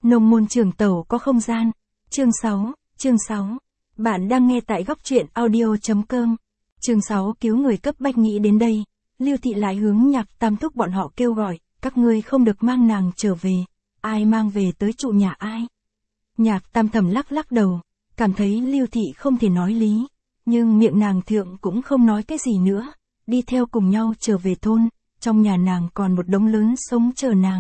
Nông môn trường tẩu có không gian. Chương 6. Bạn đang nghe tại góc truyện audio.com. Chương 6 cứu người cấp bách. Nghĩ đến đây, Lưu Thị lại hướng Nhạc Tam thúc bọn họ kêu gọi, các ngươi không được mang nàng trở về. Ai mang về tới trụ nhà ai? Nhạc Tam thầm lắc đầu, cảm thấy Lưu Thị không thể nói lý, nhưng miệng nàng thượng cũng không nói cái gì nữa, đi theo cùng nhau trở về thôn, trong nhà nàng còn một đống lớn sống chờ nàng.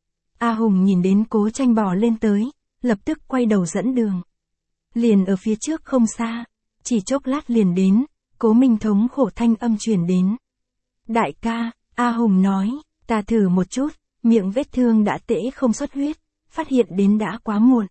A Hùng nhìn đến Cố Tranh bò lên tới, lập tức quay đầu dẫn đường. Liền ở phía trước không xa, chỉ chốc lát liền đến, Cố Minh thống khổ thanh âm truyền đến. Đại ca, A Hùng nói, ta thử một chút, miệng vết thương đã tễ không xuất huyết, phát hiện đến đã quá muộn.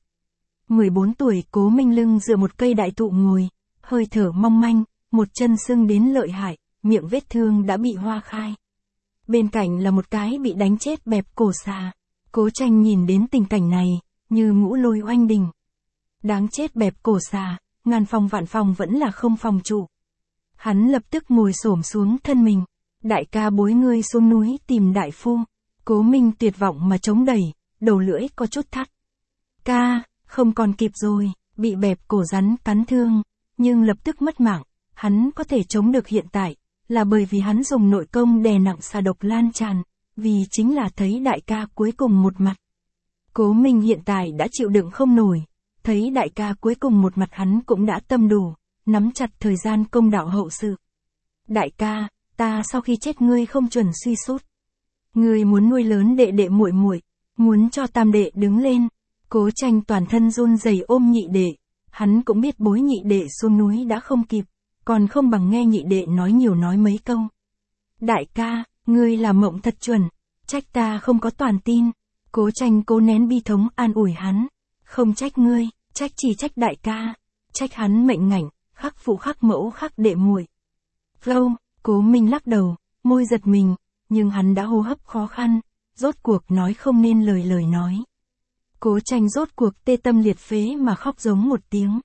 14 tuổi Cố Minh lưng dựa một cây đại thụ ngồi, hơi thở mong manh, một chân sưng đến lợi hại, miệng vết thương đã bị hoa khai. Bên cạnh là một cái bị đánh chết bẹp cổ xà. Cố Tranh nhìn đến tình cảnh này, như ngũ lôi oanh đình. Đáng chết bẹp cổ xà, ngàn phòng vạn phòng vẫn là không phòng trụ. Hắn lập tức ngồi xổm xuống thân mình. Đại ca bối ngươi xuống núi tìm đại phu. Cố Minh tuyệt vọng mà chống đẩy, đầu lưỡi có chút thắt. Ca, không còn kịp rồi, bị bẹp cổ rắn cắn thương, nhưng lập tức mất mạng. Hắn có thể chống được hiện tại, là bởi vì hắn dùng nội công đè nặng xà độc lan tràn, vì chính là thấy đại ca cuối cùng một mặt. Cố Minh hiện tại đã chịu đựng không nổi, thấy đại ca cuối cùng một mặt hắn cũng đã tâm đủ, nắm chặt thời gian công đạo hậu sự. Đại ca, ta sau khi chết ngươi không chuẩn suy sút. Ngươi muốn nuôi lớn đệ đệ muội muội, muốn cho tam đệ đứng lên. Cố Tranh toàn thân run rẩy ôm nhị đệ, hắn cũng biết bối nhị đệ xuống núi đã không kịp, còn không bằng nghe nhị đệ nói nhiều nói mấy câu. Đại ca, ngươi là mộng thật chuẩn, trách ta không có toàn tin. Cố Tranh cố nén bi thống an ủi hắn. Không trách ngươi, trách chỉ trách đại ca, trách hắn mệnh ngảnh, khắc phụ khắc mẫu khắc đệ muội. Lâu, Cố Minh lắc đầu, môi giật mình, nhưng hắn đã hô hấp khó khăn, rốt cuộc nói không nên lời nói. Cố Tranh rốt cuộc tê tâm liệt phế mà khóc giống một tiếng.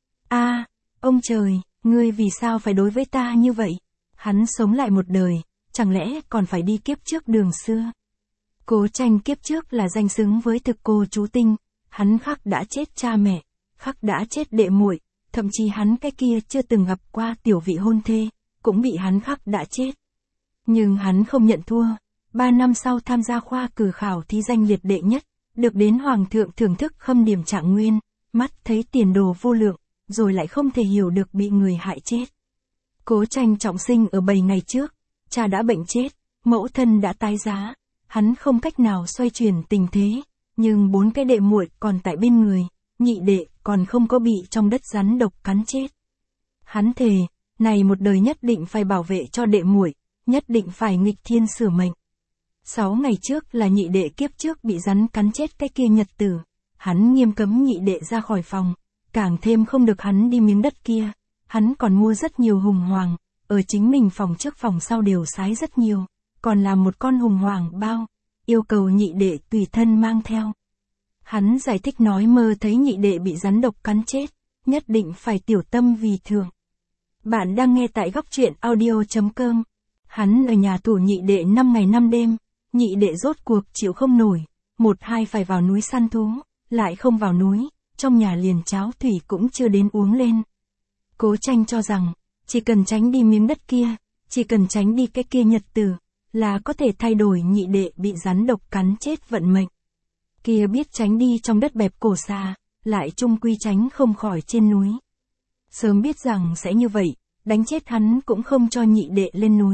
A, ông trời, ngươi vì sao phải đối với ta như vậy? Hắn sống lại một đời, chẳng lẽ còn phải đi kiếp trước đường xưa? Cố Tranh kiếp trước là danh xứng với thực cô chú tinh, hắn khắc đã chết cha mẹ, khắc đã chết đệ muội, thậm chí hắn cái kia chưa từng gặp qua tiểu vị hôn thê, cũng bị hắn khắc đã chết. Nhưng hắn không nhận thua, 3 năm sau tham gia khoa cử khảo thí danh liệt đệ nhất, được đến hoàng thượng thưởng thức khâm điểm trạng nguyên, mắt thấy tiền đồ vô lượng, rồi lại không thể hiểu được bị người hại chết. Cố Tranh trọng sinh ở 7 ngày trước, cha đã bệnh chết, mẫu thân đã tái giá, hắn không cách nào xoay chuyển tình thế, nhưng 4 cái đệ muội còn tại bên người, nhị đệ còn không có bị trong đất rắn độc cắn chết. Hắn thề, này một đời nhất định phải bảo vệ cho đệ muội, nhất định phải nghịch thiên sửa mệnh. 6 ngày trước là nhị đệ kiếp trước bị rắn cắn chết cái kia nhật tử, hắn nghiêm cấm nhị đệ ra khỏi phòng, càng thêm không được hắn đi miếng đất kia, hắn còn mua rất nhiều hùng hoàng, ở chính mình phòng trước phòng sau đều sái rất nhiều, còn làm một con hùng hoàng bao, yêu cầu nhị đệ tùy thân mang theo. Hắn giải thích nói mơ thấy nhị đệ bị rắn độc cắn chết, nhất định phải tiểu tâm vì thường. Bạn đang nghe tại góc truyện audio.com. Hắn ở nhà tù nhị đệ 5 ngày 5 đêm, nhị đệ rốt cuộc chịu không nổi, 1-2 phải vào núi săn thú, lại không vào núi, trong nhà liền cháo thủy cũng chưa đến uống lên. Cố Tranh cho rằng, chỉ cần tránh đi miếng đất kia, chỉ cần tránh đi cái kia nhật tử, là có thể thay đổi nhị đệ bị rắn độc cắn chết vận mệnh. Kia biết tránh đi trong đất bẹp cổ xà, lại chung quy tránh không khỏi trên núi. Sớm biết rằng sẽ như vậy, đánh chết hắn cũng không cho nhị đệ lên núi.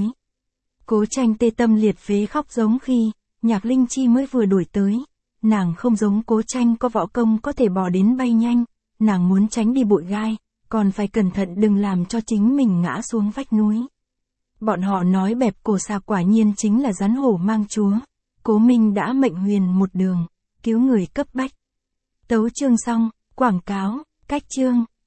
Cố Tranh tê tâm liệt phế khóc giống khi, Nhạc Linh Chi mới vừa đuổi tới. Nàng không giống Cố Tranh có võ công có thể bò đến bay nhanh, nàng muốn tránh đi bụi gai, còn phải cẩn thận đừng làm cho chính mình ngã xuống vách núi. Bọn họ nói bẹp cổ xà quả nhiên chính là rắn hổ mang chúa. Cố Minh đã mệnh huyền một đường, cứu người cấp bách. Tấu chương xong, quảng cáo, cách chương.